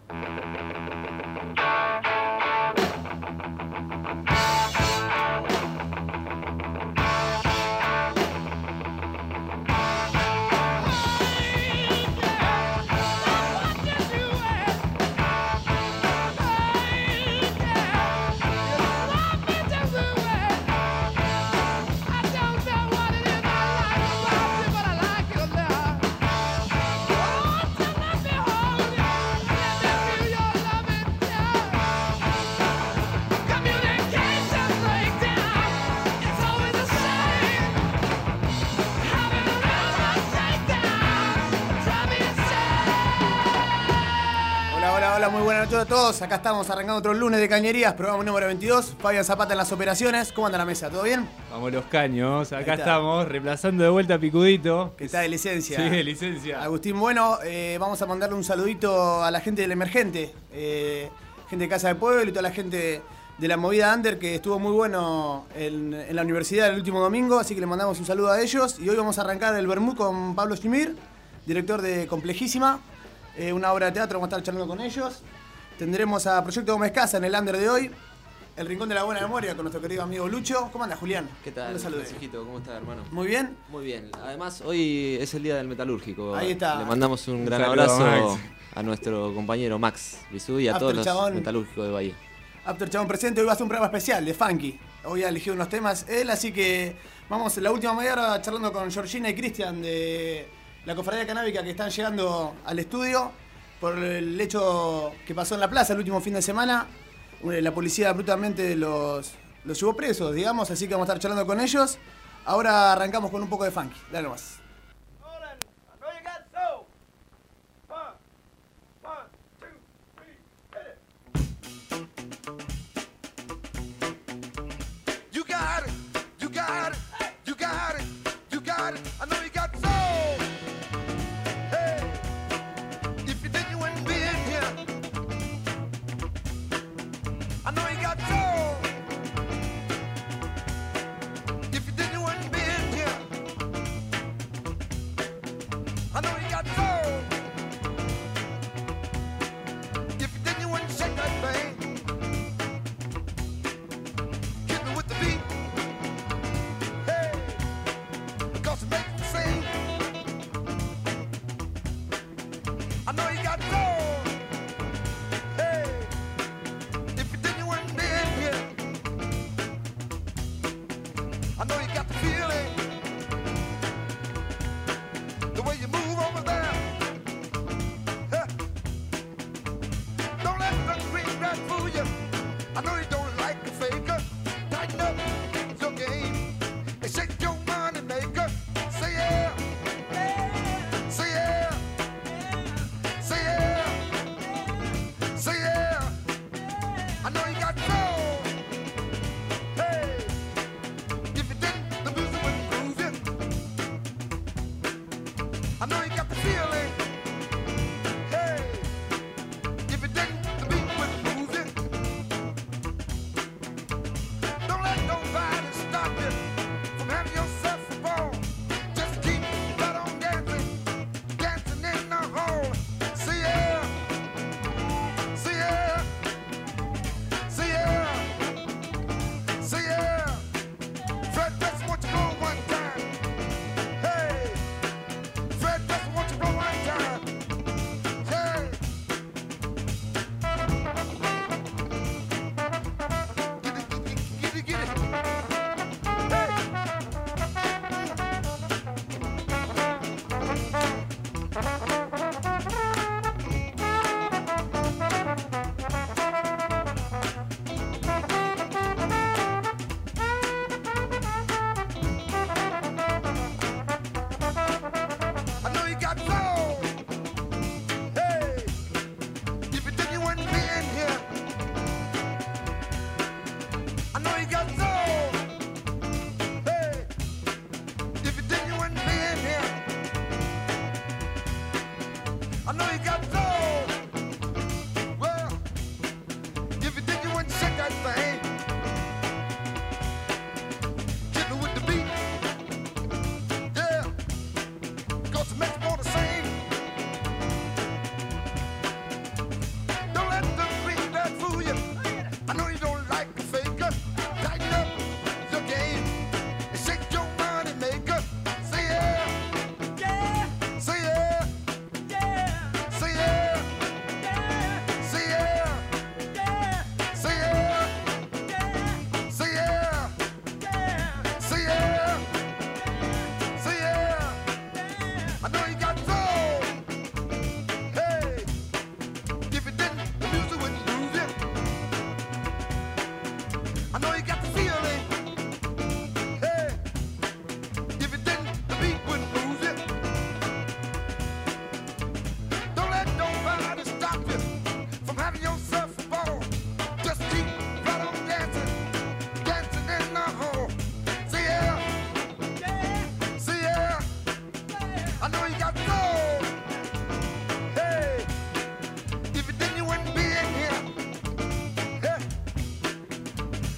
Hola, muy buenas noches a todos. Acá estamos arrancando otro lunes de Cañerías, programa número 22. Fabián Zapata en las operaciones. ¿Cómo anda la mesa? ¿Todo bien? Vamos los caños. Acá estamos, reemplazando de vuelta a Picudito. Que está de licencia. Sí, de licencia. Agustín, bueno, vamos a mandarle un saludito a la gente del Emergente. Gente de Casa de Pueblo y toda la gente de la movida under, que estuvo muy bueno en la universidad el último domingo. Así que le mandamos un saludo a ellos. Y hoy vamos a arrancar el Bermú con Pablo Schimir, director de Complejísima. Una obra de teatro, vamos a estar charlando con ellos. Tendremos a Proyecto Gómez Casa en el under de hoy. El Rincón de la Buena Memoria con nuestro querido amigo Lucho. ¿Cómo anda, Julián? ¿Qué tal, Francisquito? ¿Cómo estás, hermano? Muy bien. Muy bien. Además, hoy es el día del metalúrgico. Ahí está. Le mandamos un gran saludo abrazo a nuestro compañero Max Bisú y a After todos Chabón. los metalúrgicos de Bahía. After Chabón presente. Hoy va a ser un programa especial de Funky. Hoy ha elegido unos temas él, así que vamos la última media hora charlando con Georgina y Cristian de la Cofradía Canábica, que están llegando al estudio por el hecho que pasó en la plaza el último fin de semana. La policía brutalmente los llevó presos, digamos, así que vamos a estar charlando con ellos. Ahora arrancamos con un poco de funky. Dale nomás. I know you got soul. Hey, if you did, you wouldn't be in here. I know you got soul. If you did, you wouldn't be in here. I know you got soul. If you did, you wouldn't shake that thing. Hit me with the beat. Hey, because it makes me sing. I know you got soul. Hey, if you didn't, you wouldn't be in here. I know you got the feeling, the way you move over there. Huh. Don't let the green grass fool you. I know you don't like the faker. Tighten up your game and shake your money maker. Say yeah, say yeah, say yeah, say yeah. I know you got soul. Hey, if you didn't, the music wouldn't groove you. I know you got the feeling. Hey, if you didn't, the beat wouldn't move you.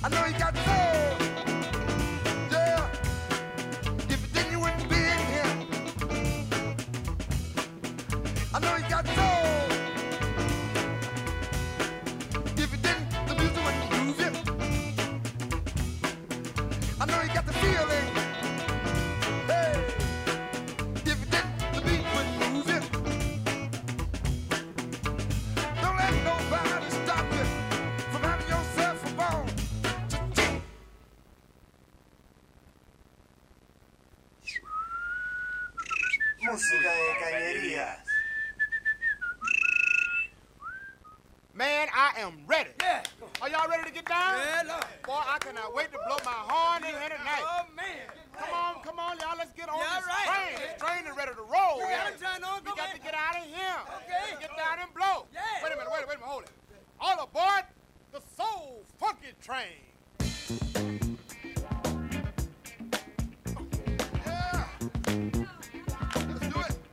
I know you got soul. Yeah. If you didn't, you wouldn't be in here. I know you got soul. If you didn't, the music wouldn't move you. I know you got the feeling. Hey. If you didn't, the beat wouldn't move you. Don't let nobody stop you from having yourself a bone. Música de cañerías. Man, I am ready. Yeah. Are y'all ready to get down? Yeah, Lord. Boy, I cannot wait to blow my horn in here tonight. Oh, man. Come on, y'all, let's get on Yeah, this right. train. This train is ready to roll. You got Yeah. it, John, on, We go got back. to get out of here. Okay. Get down and blow. Yeah. Wait a minute, hold it. All aboard the Soul Funky Train. Yeah. Let's do it.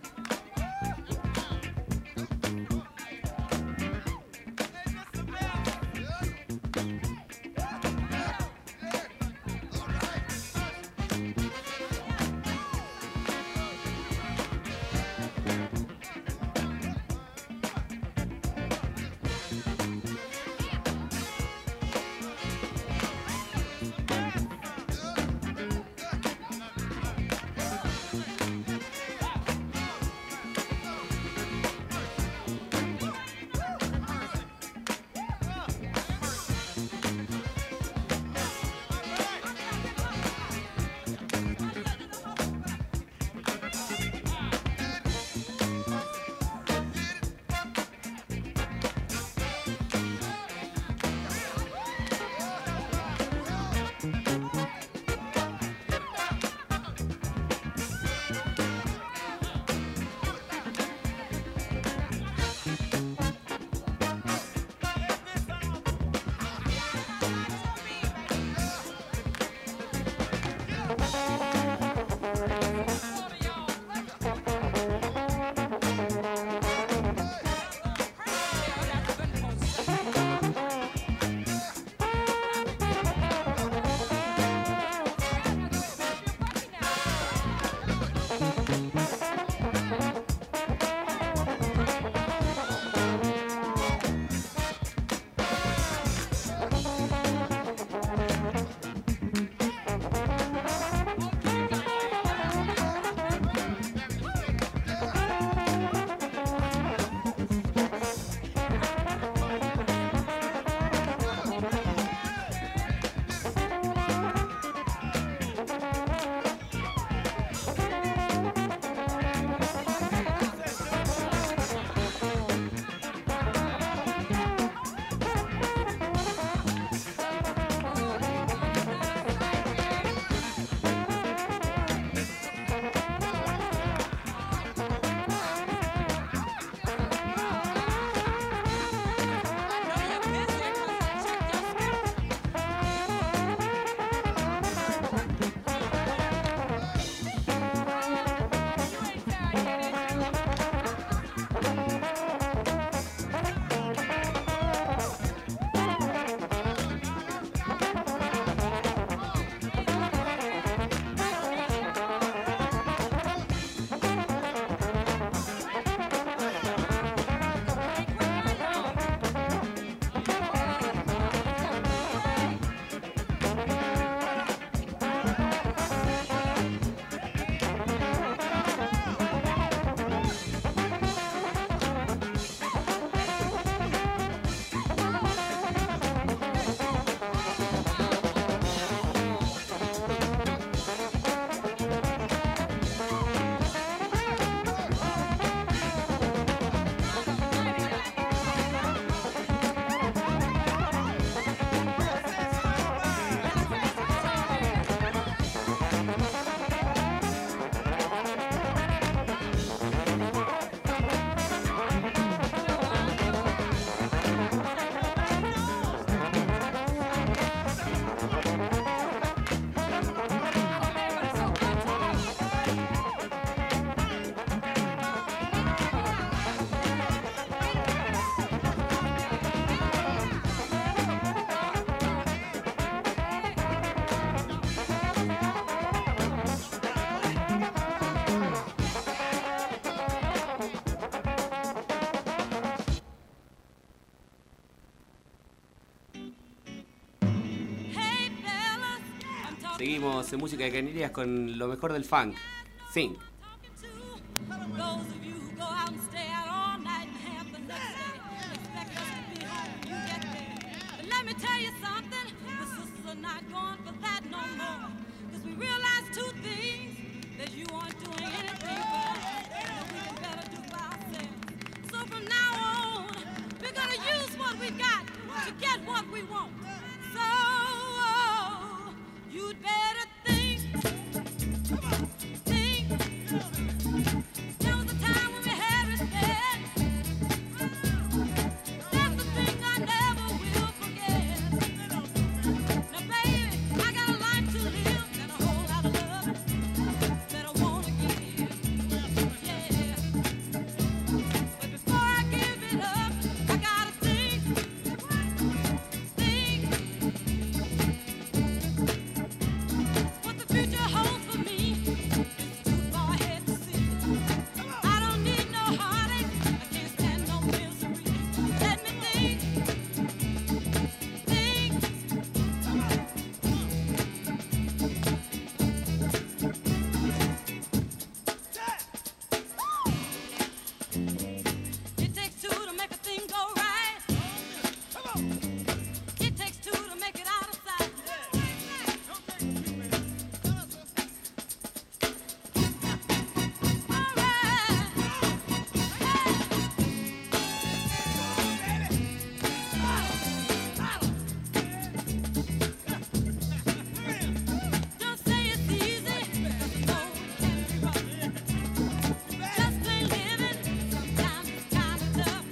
Yeah. Seguimos en música de cañerías con lo mejor del funk. Think. To get what we want. So you'd better think. Think. There was a time when we had respect. That's the thing I never will forget. Now baby, I got a life to live and a whole lot of love that I wanna give. Yeah. But before I give it up, I gotta think. What the future holds for me is too far ahead to see. I don't need no heartache, I can't stand no misery. Let me think, think. It takes two to make a thing go right. It takes two to make it out of sight. Don't say it's easy, 'cause you know it can be rough. Just plain living, sometimes it's kinda tough.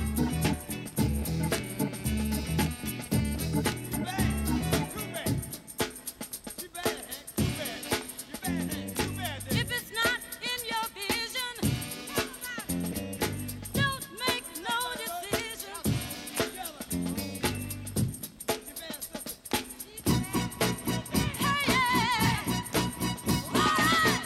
If it's not in your vision, don't make no decision. Hey, yeah. All right.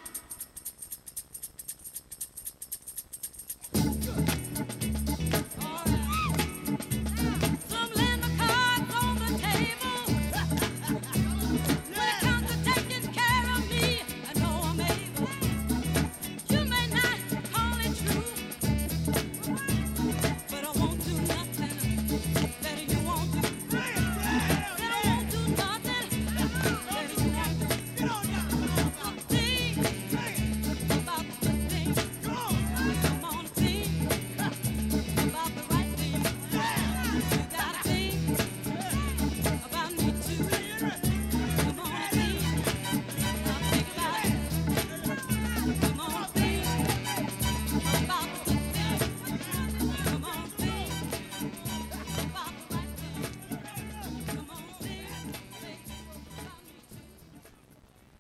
Some land my cards on the table. When it comes to taking care of me, I know I'm able. You may not call it true, but I won't do nothing that you won't do. Said I won't do nothing that you won't do. So think about the good things. Come on, think about the right things. You gotta think about me too. Come on, think. Now think about it. Come on, think about the good things. Come on, think about the right things. Come on, think about me too.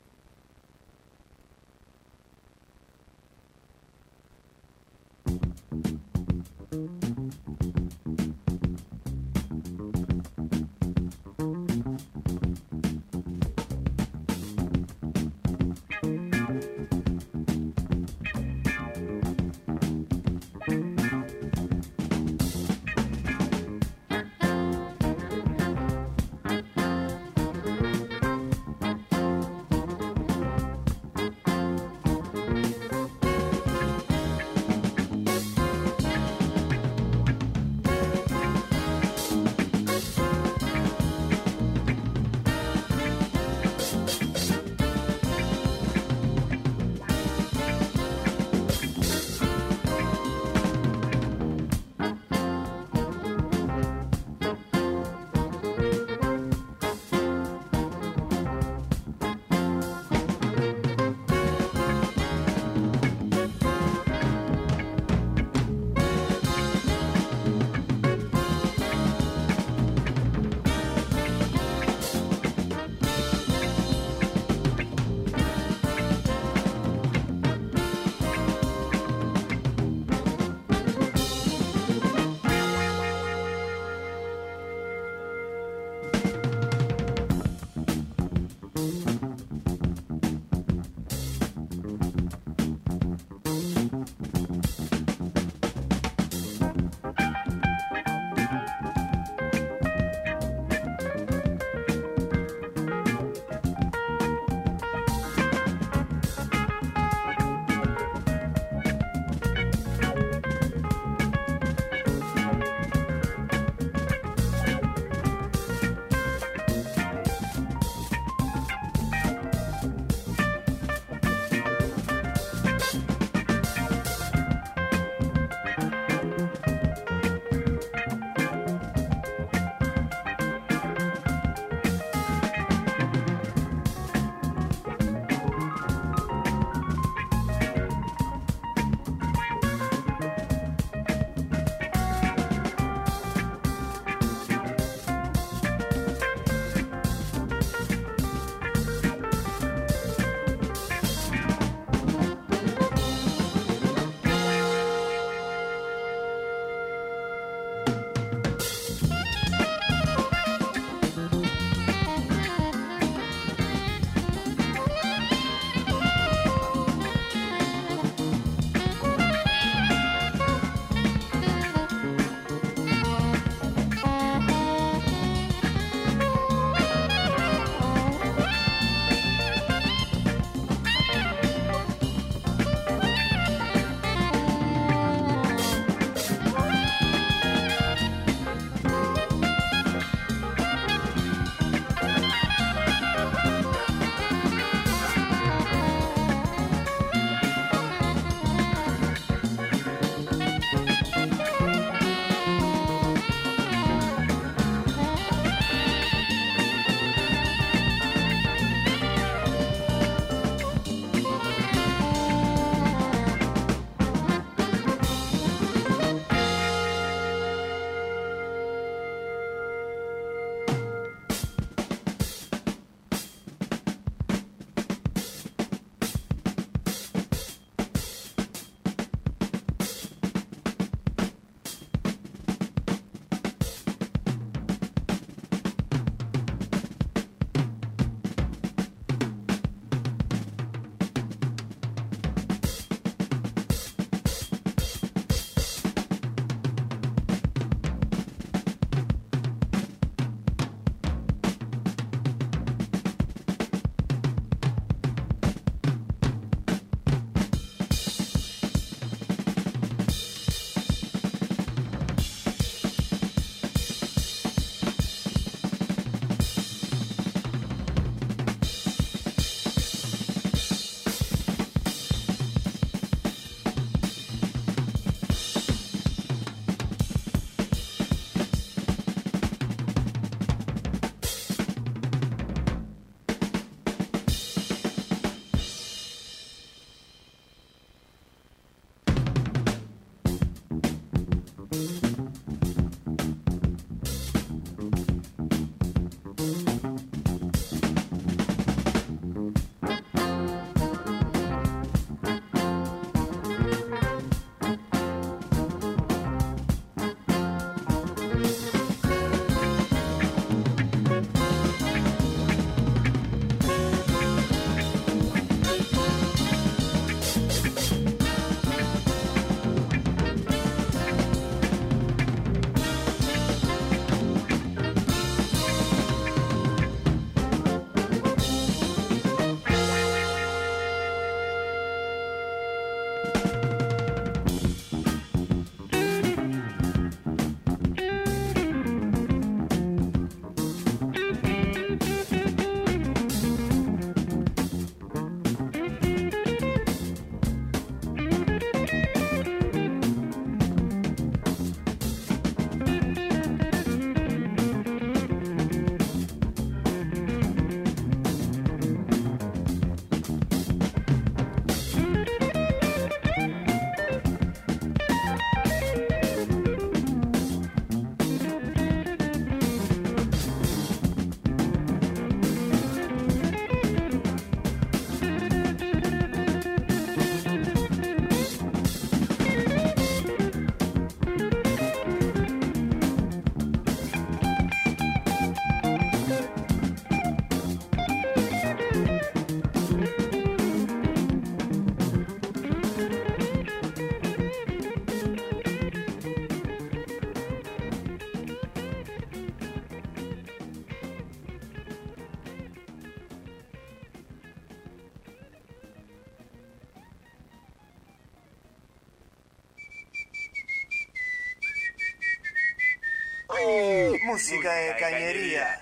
Música de cañería.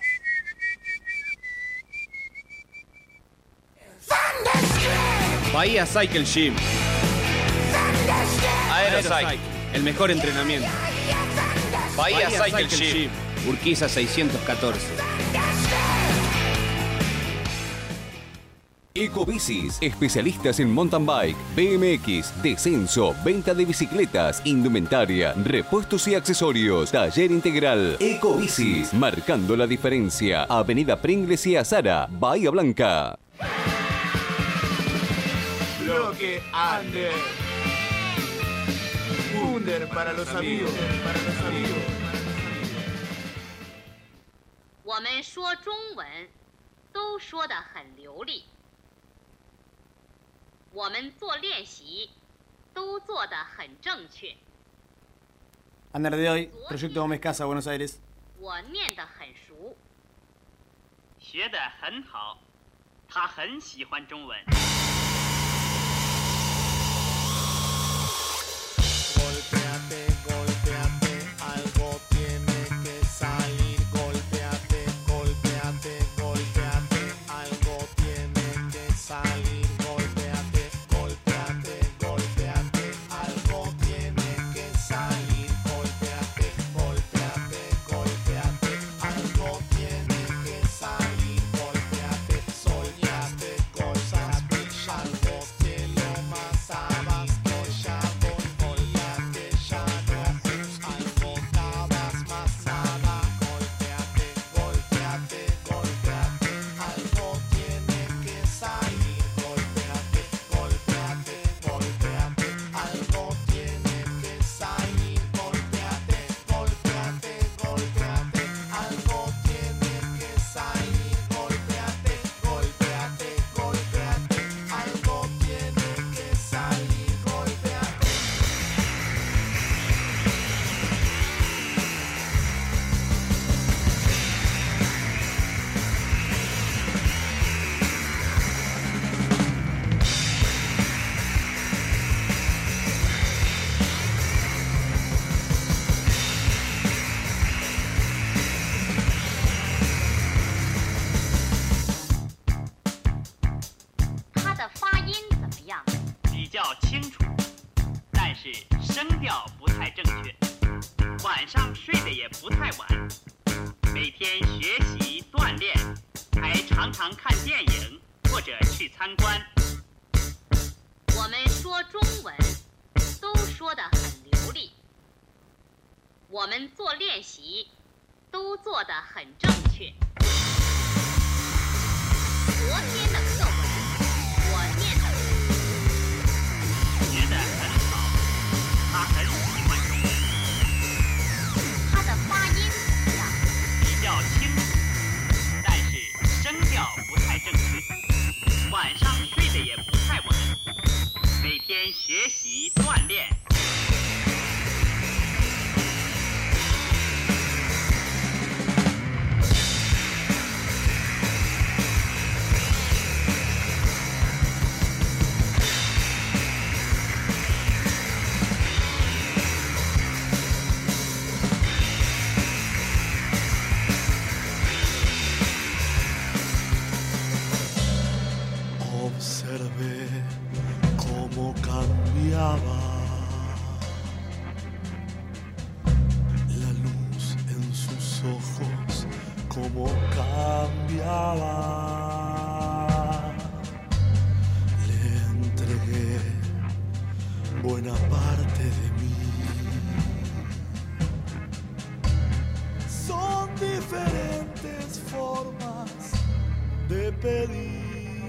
Bahía Cycle Gym. Aerocycle, el mejor entrenamiento. Bahía Cycle Gym. Urquiza 614. Ecobicis, especialistas en mountain bike, BMX, descenso, venta de bicicletas, indumentaria, repuestos y accesorios. Taller integral. Ecobicis, marcando la diferencia. Avenida Pringles y Azara, Bahía Blanca. Bloque Under. Under para los amigos. 我们说中文都说得很流利，我们做练习都做得很正确。 Under de hoy, Proyecto Gómez Casa, Buenos Aires. 我念得很熟， 学得很好，他很喜欢中文。 Golpéate, golpéate, algo tiene que salir. Golpéate, golpéate, golpéate, algo tiene que salir. Golpéate, golpéate, golpéate, algo tiene que salir. Golpéate, golpéate, golpéate, algo tiene que salir. Golpéate, soñaste cosas brillantes de lo más abasquillado. Golpéate, ya no alcanzabas más nada. Golpéate, golpéate, golpéate, algo tiene que salir. Golpéate, golpéate, golpéate, algo tiene que salir. Golpéate, golpéate, golpéate, algo tiene que salir. Golpéate, golpéate, golpéate, algo tiene que salir. Golpéate. 它的发音怎么样？ 比较清楚，但是声调不太正确。晚上睡得也不太晚，每天学习锻炼，还常常看电影或者去参观。 我们说中文都说得很流利，我们做练习都做得很正确。昨天的课文我念得很熟， 学得很好，他很喜欢中文。 它的发音怎么样？ 比较清楚，但是声调不太正确。晚上睡得也不太晚，每天学习锻炼。 Observé cómo cambiaba la luz en sus ojos, cómo cambiaba. Le entregué buena parte de mí. Son diferentes formas de pedir.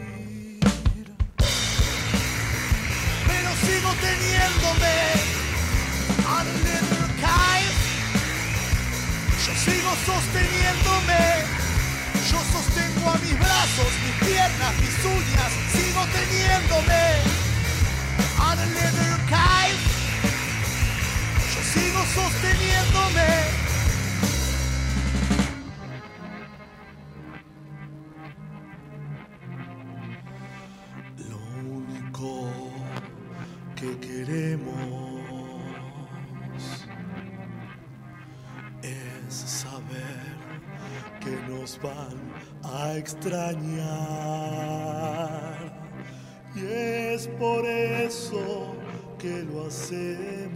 Sigo teniéndome a little kite. Yo sigo sosteniéndome. Yo sostengo a mis brazos, mis piernas, mis uñas. Sigo teniéndome a little kite. Yo sigo sosteniéndome. Que queremos es saber que nos van a extrañar. Y es por eso que lo hacemos.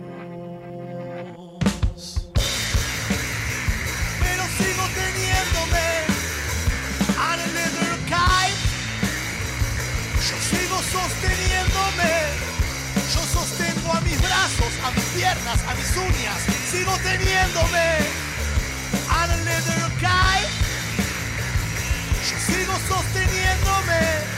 Pero sigo teniéndome a la leather kite. Yo sigo sosteniéndome. Yo sostengo a mis brazos, a mis piernas, a mis uñas. Sigo teniéndome a la leather kite. Yo sigo sosteniéndome.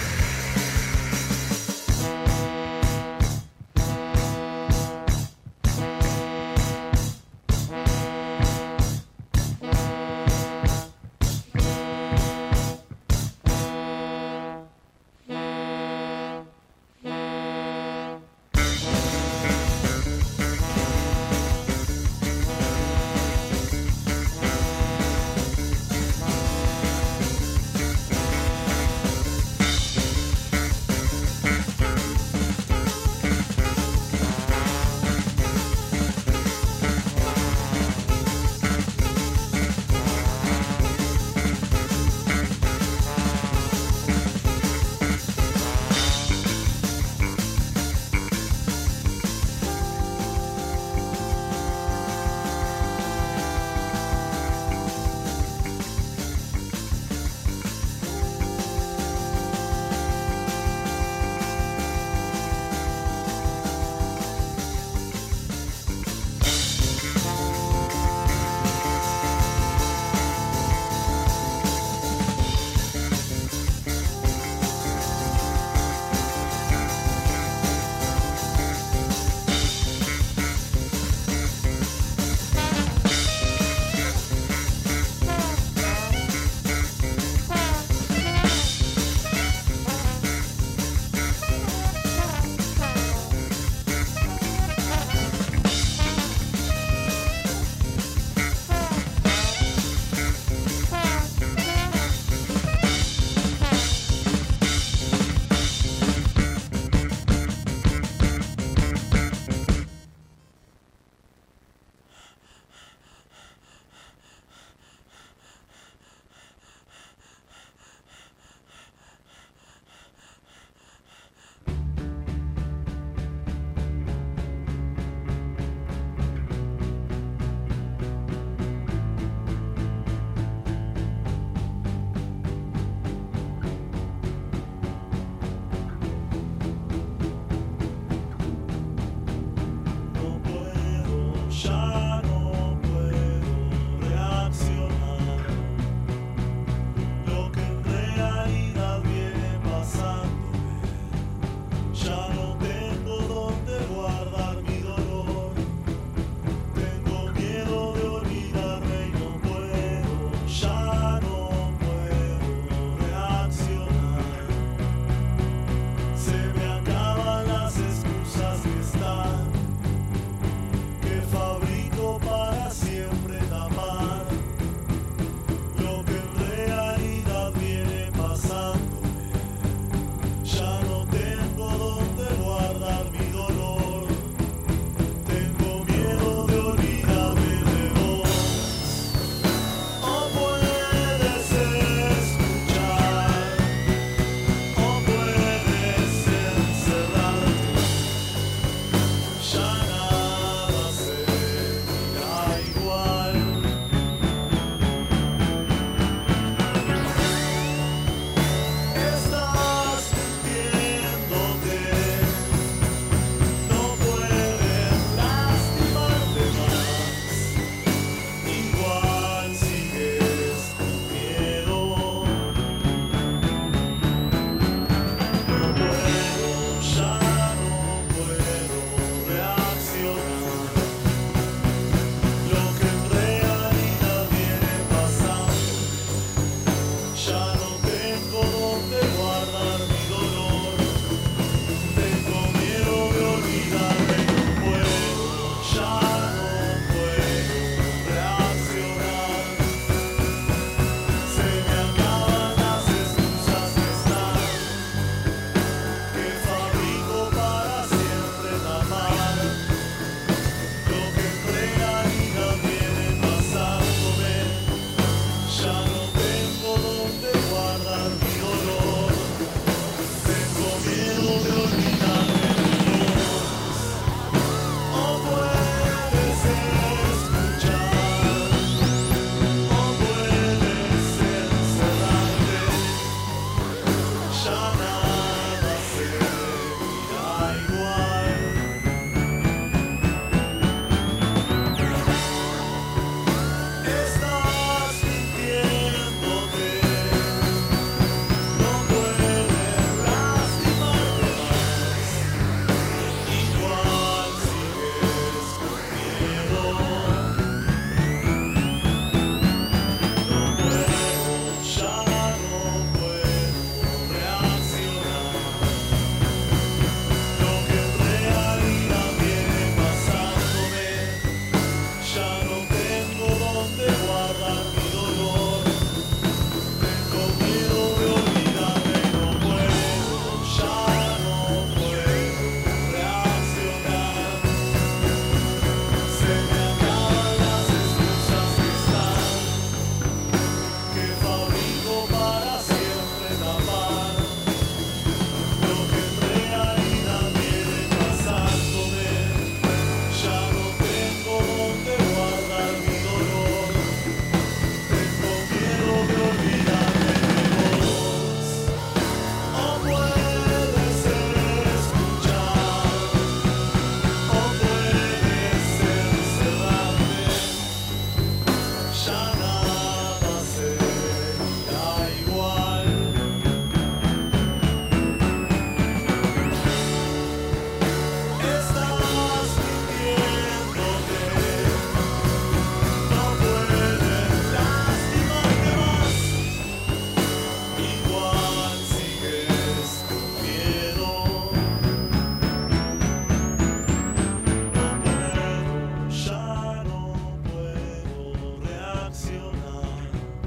reaccionar.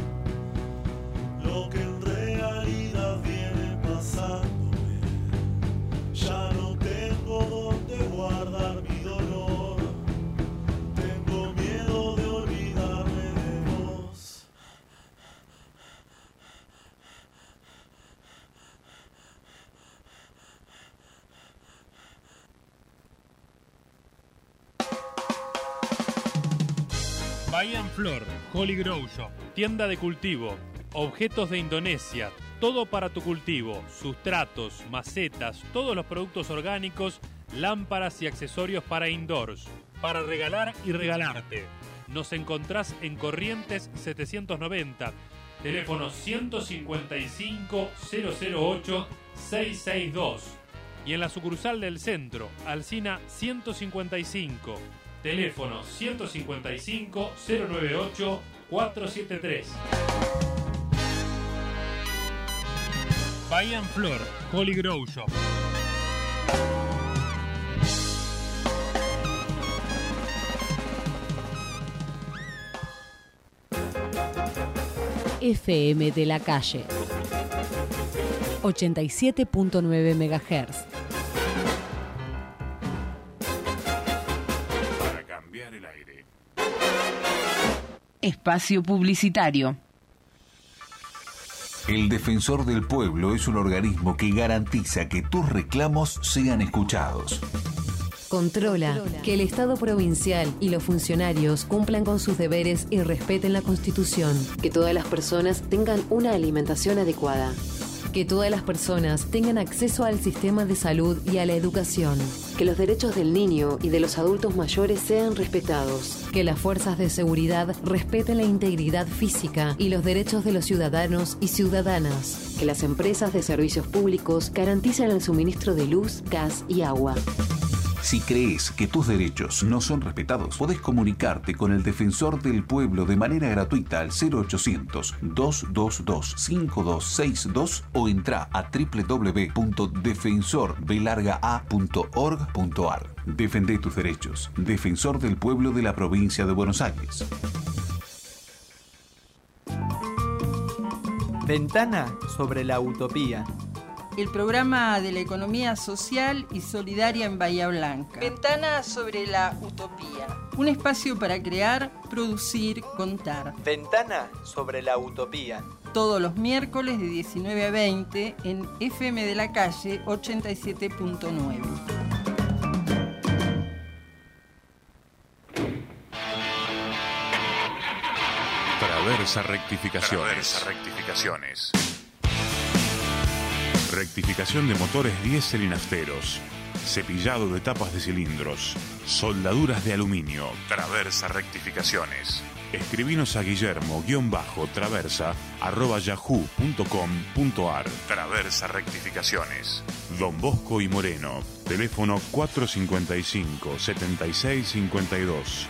Lo que en realidad viene pasándome, ya no tengo dónde guardar mi dolor. Tengo miedo de olvidarme de vos. Bahía en Flor, Holy Grow Shop, tienda de cultivo, objetos de Indonesia, todo para tu cultivo, sustratos, macetas, todos los productos orgánicos, lámparas y accesorios para indoors, para regalar y regalarte. Nos encontrás en Corrientes 790, teléfono 155 008 662 y en la sucursal del centro, Alsina 155. Teléfono 155 098 473. Bahía en Flor, Holy Grow Shop. FM de la calle 87.9 MHz. Espacio publicitario. El Defensor del Pueblo es un organismo que garantiza que tus reclamos sean escuchados. Controla que el Estado provincial y los funcionarios cumplan con sus deberes y respeten la Constitución. Que todas las personas tengan una alimentación adecuada. Que todas las personas tengan acceso al sistema de salud y a la educación. Que los derechos del niño y de los adultos mayores sean respetados. Que las fuerzas de seguridad respeten la integridad física y los derechos de los ciudadanos y ciudadanas. Que las empresas de servicios públicos garanticen el suministro de luz, gas y agua. Si crees que tus derechos no son respetados, podés comunicarte con el Defensor del Pueblo de manera gratuita al 0800-222-5262 o entra a www.defensorbelargaa.org.ar. Defendé tus derechos. Defensor del Pueblo de la Provincia de Buenos Aires. Ventana sobre la utopía. El programa de la economía social y solidaria en Bahía Blanca. Ventana sobre la utopía. Un espacio para crear, producir, contar. Ventana sobre la utopía. Todos los miércoles de 19 a 20 en FM de la calle 87.9. Traversa rectificaciones. Rectificación de motores diésel y nafteros. Cepillado de tapas de cilindros. Soldaduras de aluminio. Traversa rectificaciones. Escribinos a guillermo-traversa@yahoo.com.ar. Traversa rectificaciones. Don Bosco y Moreno. Teléfono 455-7652.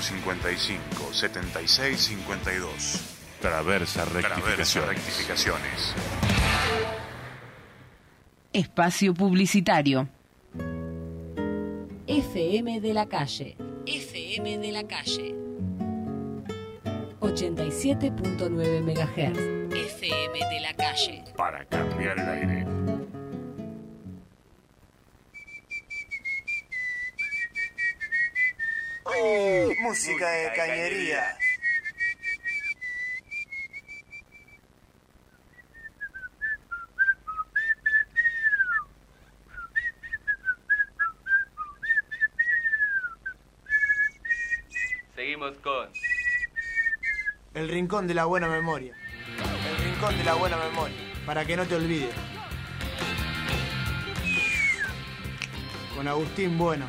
455-7652. Traversa rectificaciones. Espacio publicitario. FM de la calle. FM de la calle. 87.9 MHz. FM de la calle. Para cambiar el aire. Música de cañería. Seguimos con El Rincón de la Buena Memoria. El Rincón de la Buena Memoria. Para que no te olvides. Con Agustín Bueno.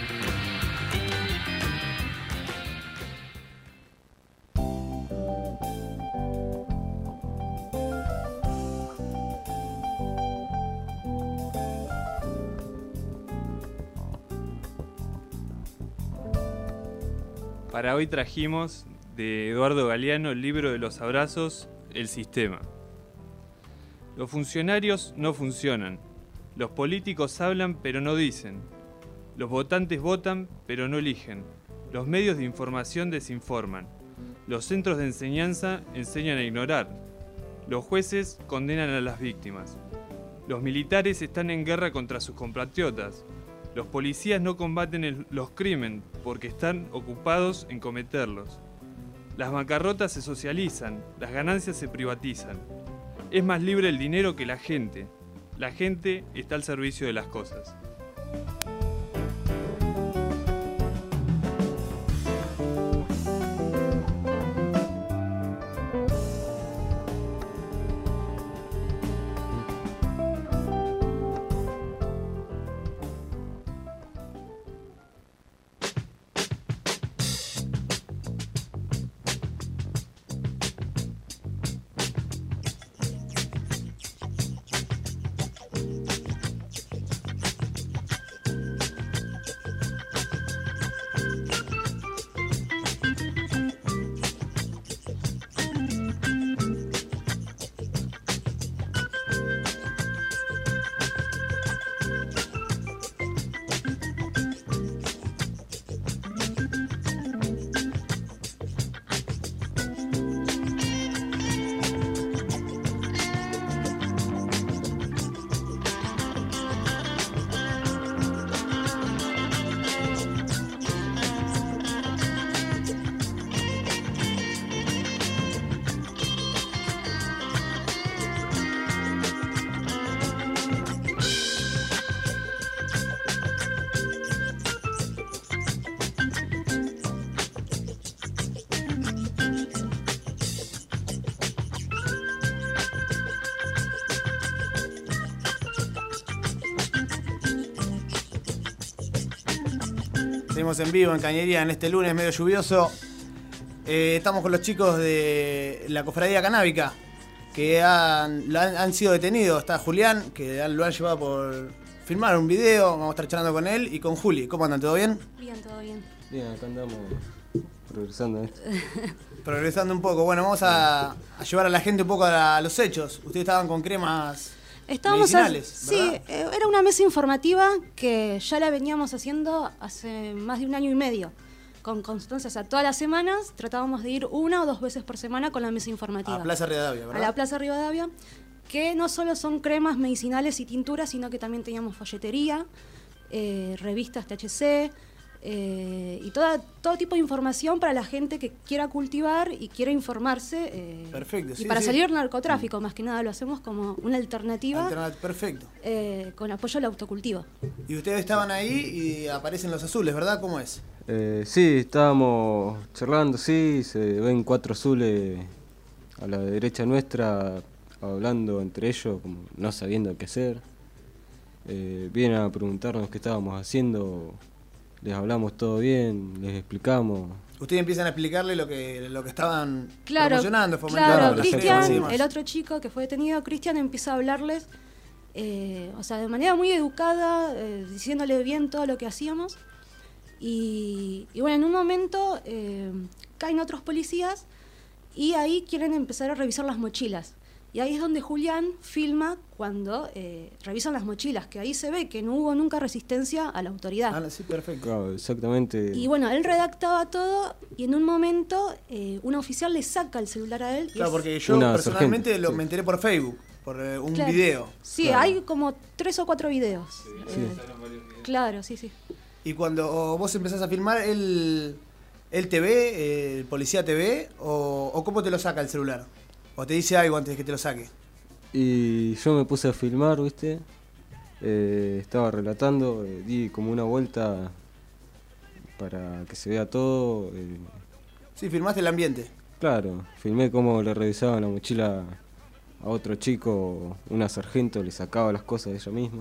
Para hoy trajimos de Eduardo Galeano el libro de los abrazos, El Sistema. Los funcionarios no funcionan. Los políticos hablan pero no dicen. Los votantes votan pero no eligen. Los medios de información desinforman. Los centros de enseñanza enseñan a ignorar. Los jueces condenan a las víctimas. Los militares están en guerra contra sus compatriotas. Los policías no combaten los crímenes porque están ocupados en cometerlos. Las bancarrotas se socializan, las ganancias se privatizan. Es más libre el dinero que la gente. La gente está al servicio de las cosas. Seguimos en vivo en Cañería en este lunes medio lluvioso. Estamos con los chicos de la Cofradía Canábica que han sido detenidos. Está Julián, que lo han llevado por filmar un video. Vamos a estar charlando con él y con Juli. ¿Cómo andan? ¿Todo bien? Bien, todo bien. Bien, acá andamos progresando esto. Progresando un poco. Bueno, vamos a llevar a la gente un poco a los hechos. Ustedes estaban con cremas medicinales, ¿verdad? Sí, era una mesa informativa que ya la veníamos haciendo hace más de 1 año y medio. Con constancia, o sea, todas las semanas tratábamos de ir 1 o 2 veces por semana con la mesa informativa. A Plaza Rivadavia, ¿verdad? A la Plaza Rivadavia, que no solo son cremas medicinales y tinturas, sino que también teníamos folletería, revistas THC, y todo tipo de información para la gente que quiera cultivar y quiera informarse. Perfecto, y para salir del narcotráfico, más que nada, lo hacemos como una alternativa. Perfecto. Con apoyo al autocultivo. Y ustedes estaban ahí y aparecen los azules, ¿verdad? ¿Cómo es? Sí, estábamos charlando, sí, se ven 4 azules a la derecha nuestra, hablando entre ellos, como no sabiendo qué hacer. Vienen a preguntarnos qué estábamos haciendo, les hablamos todo bien, les explicamos. Ustedes empiezan a explicarle lo que estaban Claro, promocionando, fomentando. claro, Cristian, el otro chico que fue detenido, Cristian empieza a hablarles, o sea, de manera muy educada, diciéndole bien todo lo que hacíamos. Y bueno, en un momento caen otros policías y ahí quieren empezar a revisar las mochilas. Y ahí es donde Julián filma cuando revisan las mochilas, que ahí se ve que no hubo nunca resistencia a la autoridad. Ah, sí, perfecto. Claro, exactamente. Y bueno, él redactaba todo y en un momento un oficial le saca el celular a él. Claro, porque yo personalmente me enteré por Facebook, por un video. Sí, claro. Hay como 3 o 4 videos. Sí. Claro, sí, sí. Y cuando vos empezás a filmar, ¿él te ve, el policía te ve, o cómo te lo saca el celular? ¿O te dice algo antes de que te lo saque? Y yo me puse a filmar, ¿viste? Estaba relatando, di como una vuelta para que se vea todo. Sí, filmaste el ambiente. Claro, filmé cómo le revisaban la mochila a otro chico, una sargento le sacaba las cosas de ella misma.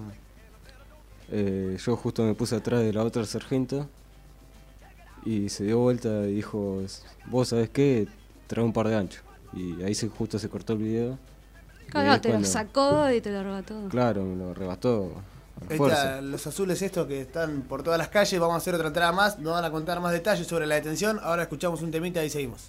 Yo justo me puse atrás de la otra sargento y se dio vuelta y dijo, vos sabés qué, trae un par de anchos. Y ahí justo se cortó el video. Claro, te lo sacó y te lo arrebató. Claro, me lo arrebató a la fuerza. Los azules estos que están por todas las calles, vamos a hacer otra entrada más, nos van a contar más detalles sobre la detención. Ahora escuchamos un temita y seguimos.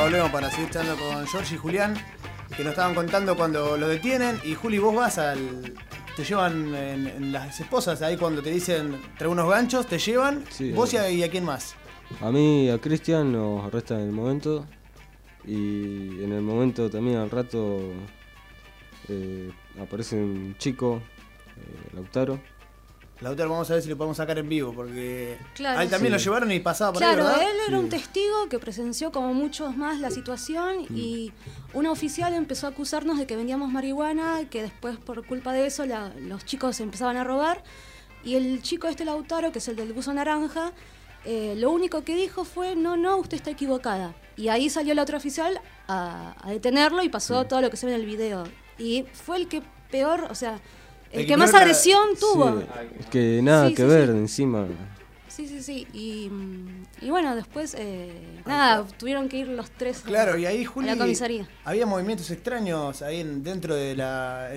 volvemos para seguir charlando con George y Julián, que nos estaban contando cuando lo detienen. Y Juli, vos vas te llevan en las esposas, ahí cuando te dicen trae unos ganchos, te llevan, Sí, vos y a quién más. A mí y a Cristian nos arrestan en el momento. Y en el momento también al rato aparece un chico, Lautaro. Lautaro, vamos a ver si lo podemos sacar en vivo, porque Claro, a él también sí. lo llevaron y pasaba por Claro, ahí, ¿verdad? él era Sí. un testigo que presenció como muchos más la situación y una oficial empezó a acusarnos de que vendíamos marihuana, que después por culpa de eso los chicos empezaban a robar y el chico Lautaro, que es el del buzo naranja, lo único que dijo fue no, usted está equivocada. Y ahí salió la otra oficial a detenerlo y pasó todo lo que se ve en el video. Y fue el que peor, o sea, el que más agresión tuvo. Sí, es que nada Sí, que sí, ver sí. encima. Sí. Y bueno, después, nada, tuvieron que ir los tres Claro, y ahí, a Juli, la comisaría. había movimientos extraños ahí dentro de la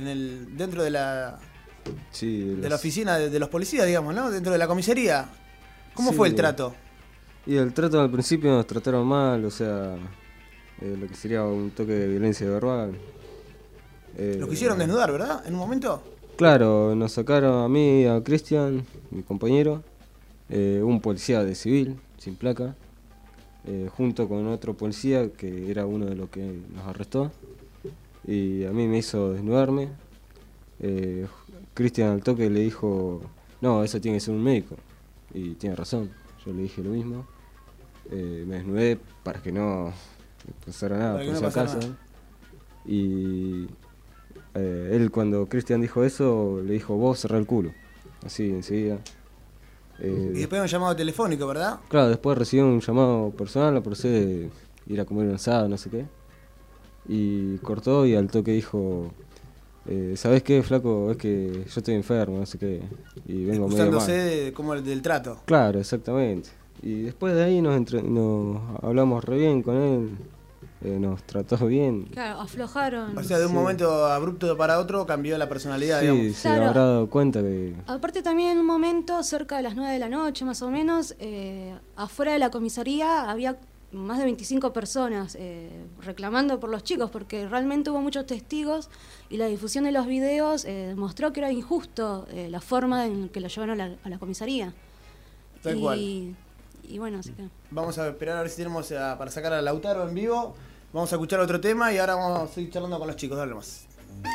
Sí, de la oficina de los policías, digamos, ¿no? Dentro de la comisaría. ¿Cómo Sí. fue el trato? Y el trato al principio nos trataron mal, o sea, lo que sería un toque de violencia verbal. Lo quisieron desnudar, ¿verdad? En un momento. Claro, nos sacaron a mí y a Cristian, mi compañero, un policía de civil, sin placa, junto con otro policía que era uno de los que nos arrestó. Y a mí me hizo desnudarme. Cristian al toque le dijo, no, eso tiene que ser un médico. Y tiene razón, yo le dije lo mismo. Me desnudé para que no pasara nada, Para que por no si pasara acaso. nada. Y él cuando Cristian dijo eso, le dijo, vos cerrá el culo. Así, enseguida. Y después un llamado telefónico, ¿verdad? Claro, después recibí un llamado personal, procede ir a comer un asado, no sé qué. Y cortó y al toque dijo, ¿sabés qué, flaco? Es que yo estoy enfermo, no sé qué. Y vengo medio mal. Excusándose como del trato. Claro, exactamente. Y después de ahí nos hablamos re bien con él, nos trató bien. Claro, aflojaron. O sea, de un Sí. momento abrupto para otro cambió la personalidad, Sí, digamos. se Claro. habrá dado cuenta que... Aparte también en un momento, cerca de las 9 de la noche más o menos, afuera de la comisaría había más de 25 personas reclamando por los chicos, porque realmente hubo muchos testigos y la difusión de los videos demostró que era injusto la forma en que lo llevaron a la comisaría. Tal cual. Y bueno, así que... Vamos a esperar a ver si tenemos para sacar a Lautaro en vivo. Vamos a escuchar otro tema y ahora vamos a seguir charlando con los chicos. Dale más.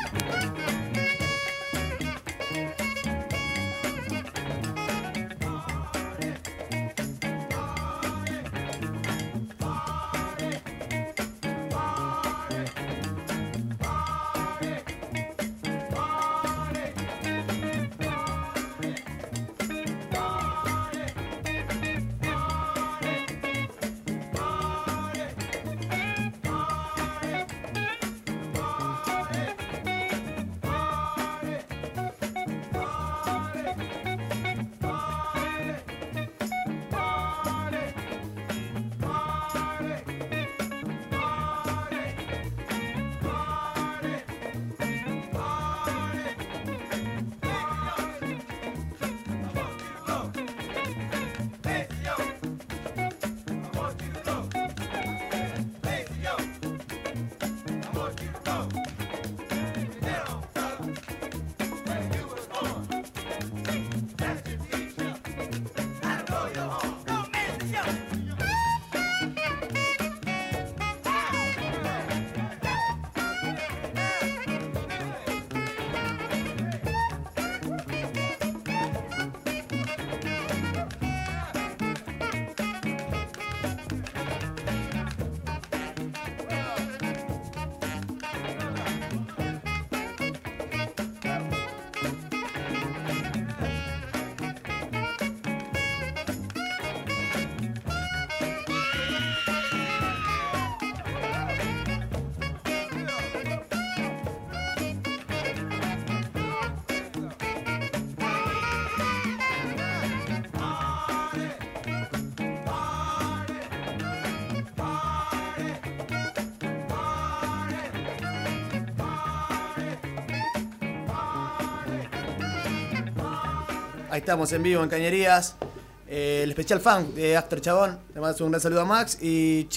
Ahí estamos en vivo en Cañerías. El especial fan de After Chabón. Le mando un gran saludo a Max. Y chicos,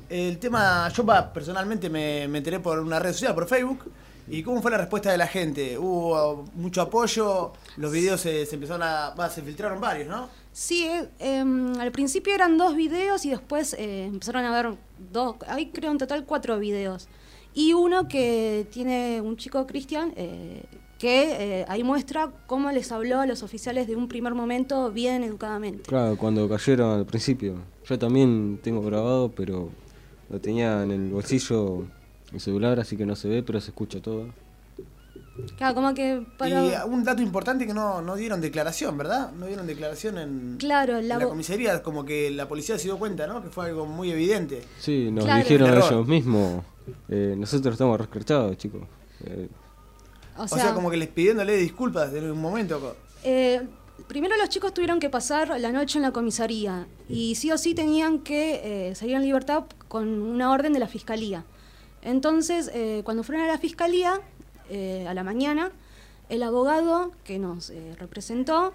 El tema, yo personalmente me enteré por una red social, por Facebook. ¿Y cómo fue la respuesta de la gente? ¿Hubo mucho apoyo? Los videos se empezaron se filtraron varios, ¿no? Sí, al principio eran 2 videos y después empezaron a ver 2, hay creo en total 4 videos. Y uno que tiene un chico, Cristian, que ahí muestra cómo les habló a los oficiales de un primer momento bien educadamente. Claro, cuando cayeron al principio. Yo también tengo grabado, pero lo tenía en el bolsillo el celular, así que no se ve, pero se escucha todo. Claro, como que Y un dato importante que no dieron declaración, ¿verdad? No dieron declaración en la comisaría, como que la policía se dio cuenta, ¿no? Que fue algo muy evidente. Sí, nos Claro. dijeron Error. ellos mismos. Nosotros estamos rescatados, chicos. O sea, como que les pidiéndole disculpas en un momento. Primero los chicos tuvieron que pasar la noche en la comisaría y sí o sí tenían que salir en libertad con una orden de la fiscalía. Entonces, cuando fueron a la fiscalía, a la mañana, el abogado que nos representó,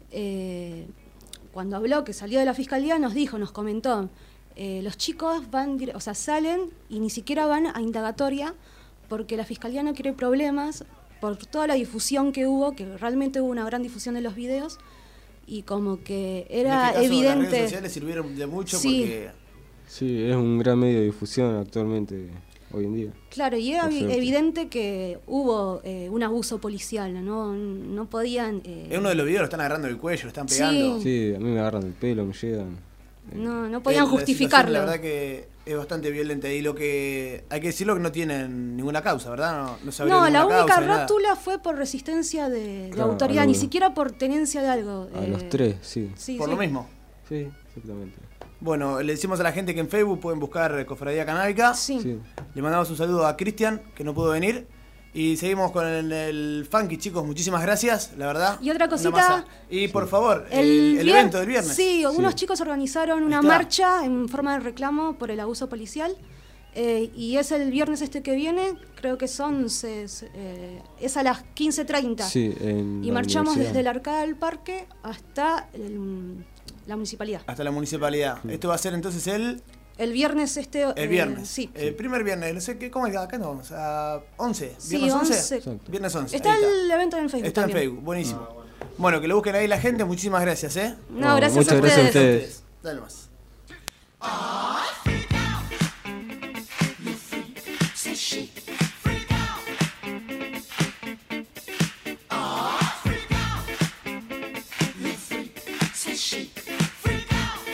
cuando habló que salió de la fiscalía, nos comentó, los chicos salen y ni siquiera van a indagatoria porque la fiscalía no quiere problemas por toda la difusión que hubo, que realmente hubo una gran difusión de los videos y como que era en este caso, evidente. las redes sociales sirvieron de mucho porque... Sí, es un gran medio de difusión actualmente, hoy en día. Claro, y era Por suerte. evidente que hubo un abuso policial, no podían... En uno de los videos lo están agarrando del cuello, lo están pegando. Sí, a mí me agarran el pelo, me llegan. no podían La justificarlo. situación, la verdad que es bastante violenta y lo que hay que decirlo que no tienen ninguna causa, ¿verdad? No se abrió No, ninguna la única causa ni nada. rótula fue por resistencia de Claro, autoridad, algo- ni siquiera por tenencia de algo. A los 3, sí. Sí, Por sí. lo mismo. Sí, exactamente. Bueno, le decimos a la gente que en Facebook pueden buscar Cofradía Canábica. Sí. Le mandamos un saludo a Cristian, que no pudo venir. Y seguimos con el funky, chicos. Muchísimas gracias, la verdad. Y otra Una cosita. masa. Y por favor, el evento del viernes. Sí, unos chicos organizaron una Ahí está. marcha en forma de reclamo por el abuso policial. Y es el viernes que viene, creo que es a las 15:30. Sí, en Y la marchamos universidad. desde la arcada del parque hasta la municipalidad. Hasta la municipalidad. Esto va a ser entonces El viernes el viernes. sí. El primer viernes. No sé qué, ¿cómo es? Acá no, o sea, 11. Sí, ¿Viernes 11? 11. Exacto. Viernes 11. Está ahí el evento en Facebook Está también. en Facebook, buenísimo. Bueno, que lo busquen ahí la gente. Muchísimas gracias, ¿eh? No, gracias muchas a gracias a ustedes. ustedes. Dale más. Say she freak out. Oh, freak out. You freak. Say she freak out.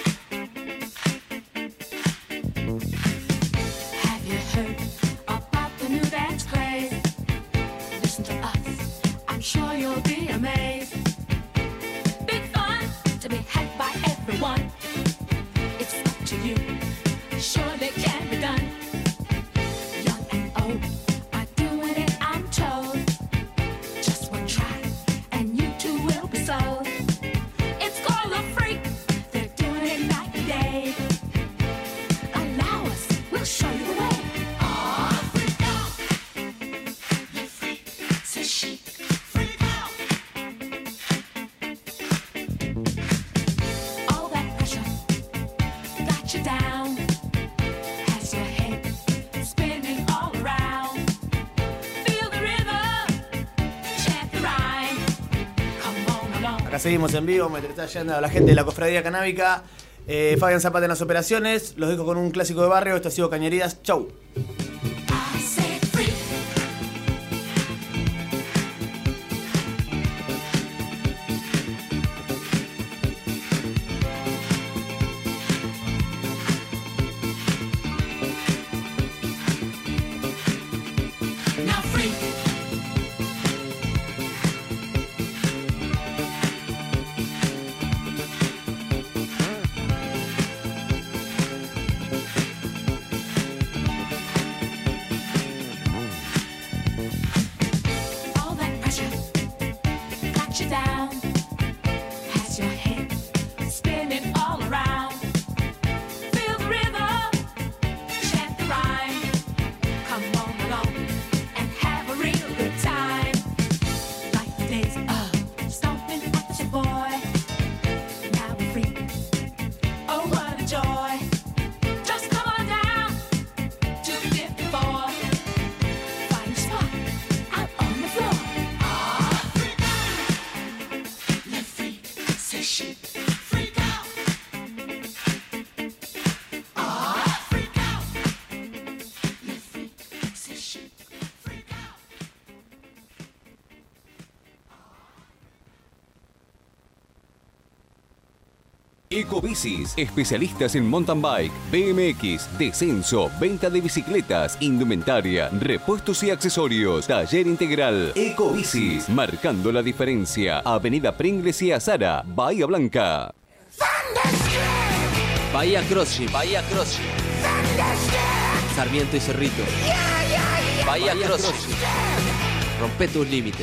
Have you heard about the new dance craze? Listen to us. I'm sure you'll be amazed. Big fun to be had by everyone. It's up to you. Surely can be done. Young and old are doing it, I'm told. Just one try, and you too will be sold. It's called a freak. They're doing it night and day. Allow us, we'll show you the way. Oh, freak out. You freak, say she. Freak out. All that pressure got you down. Has your head spinning all around. Feel the rhythm, chant the rhyme. Come on along. Acá seguimos en vivo, me está yendo a la gente de la Cofradía Canábica. Fabián Zapata en las operaciones. Los dejo con un clásico de barrio. Esto ha sido Cañerías. Chau. I said freak. Now freak. All that pressure got you down. Has your head spinning all around. Feel the rhythm, chant the rhyme. Come on along and have a real Ecobicis, especialistas en mountain bike, BMX, descenso, venta de bicicletas, indumentaria, repuestos y accesorios. Taller integral. Ecobicis, marcando la diferencia. Avenida Pringles y Azara, Bahía Blanca. Bahía CrossFit, Bahía CrossFit. Sarmiento y Cerrito. Bahía CrossFit. Rompe tus límites.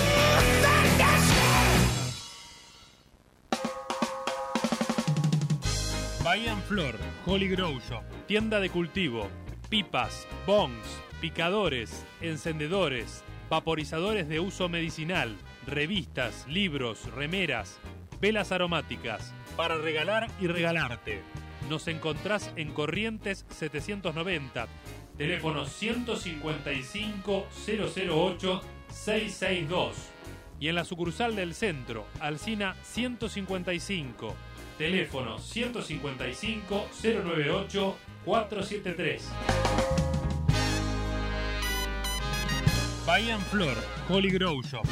Bahía Flor, Holy Grow Shop, tienda de cultivo, pipas, bongs, picadores, encendedores, vaporizadores de uso medicinal, revistas, libros, remeras, velas aromáticas, para regalar y regalarte. Nos encontrás en Corrientes 790, teléfono 155 008 662 y en la sucursal del centro, Alsina 155, teléfono 155 098 473. Bahía Flor, Holy Grow Shop.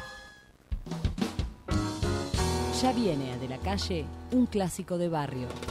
Ya viene a De la Calle un clásico de barrio.